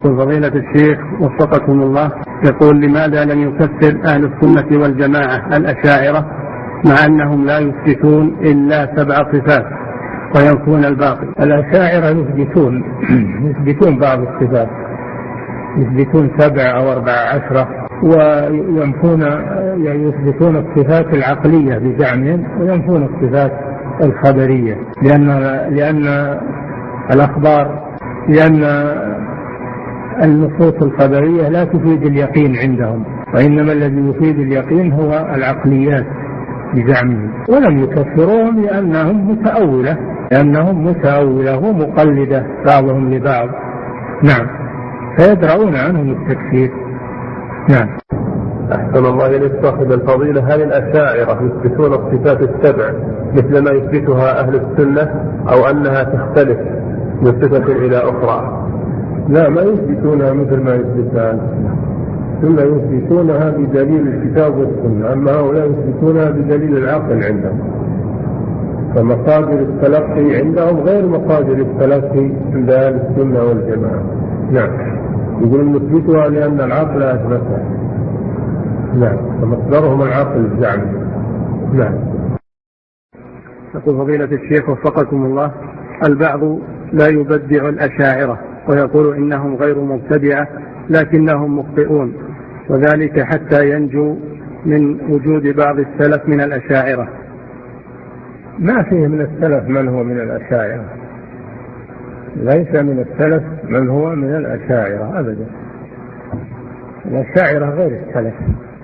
فضيلة الشيخ وفقكم الله، يقول: لماذا لم يكفر أهل السنة والجماعة الأشاعرة مع أنهم لا يثبتون إلا 7 صفات وينفون الباقي؟ الأشاعرة يثبتون بعض الصفات، يثبتون 7 أو 14 ويثبتون الصفات العقلية بزعمهم وينفون الصفات الخبرية، لأن النصوص الخبرية لا تفيد اليقين عندهم، وإنما الذي يفيد اليقين هو العقليات بزعمهم. ولم يكفروهم لأنهم متأولة ومقلدة بعضهم لبعض. نعم، فيدرؤون عنهم التكفير. نعم. أحسن الله إليك صاحب الفضيلة، هل الأشاعرة يثبتون الصفات السبع مثل ما يثبتها أهل السنة، أو أنها تختلف من صفة إلى أخرى؟ لا، ما يثبتونها مثل ما يثبتها ثم يثبتونها بدليل الكتاب والسنة، أما هؤلاء يثبتونها بدليل العقل عندهم، فمصادر التلقي عندهم غير مصادر التلقي عند أهل السنة والجماعة. نعم، يقولون نثبتها لأن العقل أثبتها. نعم، فمصدرهم العقل الزعم. نعم. يقول: فضيلة الشيخ وفقكم الله، البعض لا يبدع الأشاعرة ويقول إنهم غير مبتدعة لكنهم مخطئون، وذلك حتى ينجو من وجود بعض السلف من الأشاعرة. ما فيه من السلف من هو من الأشاعرة، ليس من السلف من هو من الأشاعرة أبدا. الأشاعرة غير السلف،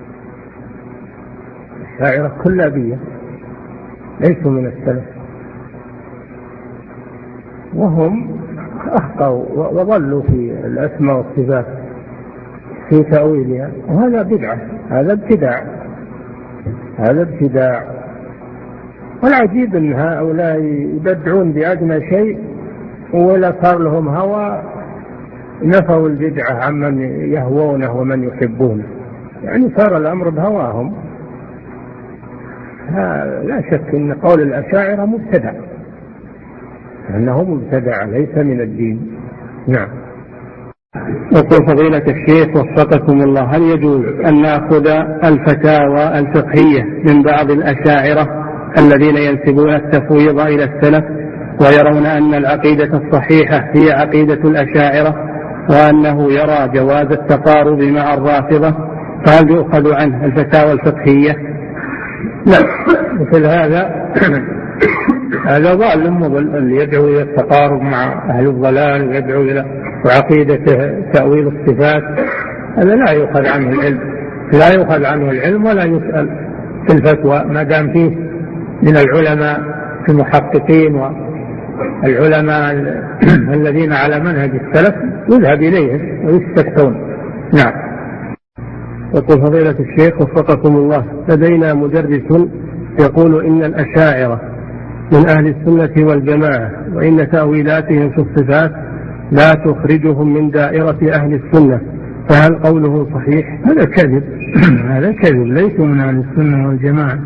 الأشاعرة كلابية ليسوا من السلف، وهم أخطأوا وضلوا في الأسماء والصفات في تأويلها، وهذا بدعة، هذا ابتداع. والعجيب أن هؤلاء يبدعون بأدنى شيء، ولا صار لهم هوى نفوا البدعة عمن يهوونه ومن يحبونه، يعني صار الأمر بهواهم. لا شك أن قول الأشاعرة مبتدع، أنه مبتدع ليس من الدين. نعم. يقول: فضيلة الشيخ وفقكم الله، هل يجوز أن نأخذ الفتاوى الفقهية من بعض الأشاعرة الذين ينسبون التفويض إلى السلف ويرون أن العقيدة الصحيحة هي عقيدة الأشاعرة، وأنه يرى جواز التقارب مع الرافضة، فهل يؤخذ عنه الفتاوى الفقهية؟ لا، مثل هذا ضال مضل، اللي يدعو إلى التقارب مع أهل الضلال ويدعو إلى عقيدة تأويل الصفات، هذا لا يؤخذ عنه العلم ولا يسأل في الفتوى، ما دام فيه من العلماء المحققين والعلماء الذين على منهج السلف يذهب إليهم ويستفتون. نعم. يقول: فضيلة الشيخ وفقكم الله، لدينا مدرس يقول إن الأشاعرة من أهل السنة والجماعة، وإن تأويلاتهم في الصفات لا تخرجهم من دائرة أهل السنة، فهل قوله صحيح؟ هذا كذب، ليسوا من أهل السنة والجماعة.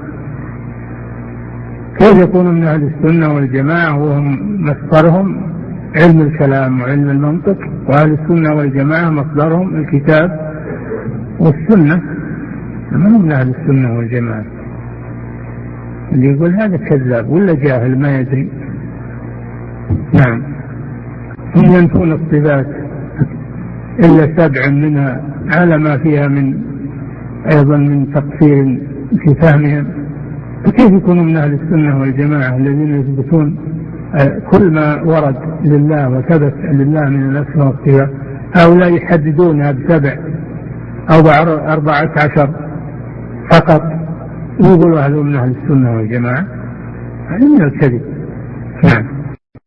كيف يكونوا من أهل السنة والجماعة وهم مصدرهم علم الكلام وعلم المنطق، وأهل السنة والجماعة مصدرهم الكتاب والسنة؟ ما هم من أهل السنة والجماعة. اللي يقول هذا كذاب ولا جاهل ما يدري. نعم. هم ينفون الصفات إلا 7 منها على ما فيها أيضا من تقصير في فهمهم، فكيف يكونوا من أهل السنة والجماعة الذين يثبتون كل ما ورد لله وثبت لله من الأسماء والصفات؟ هؤلاء يحددونها ب7 أو 14 فقط، يقولوا هذول من أهل السنة والجماعة، هذا من الكذب. نعم.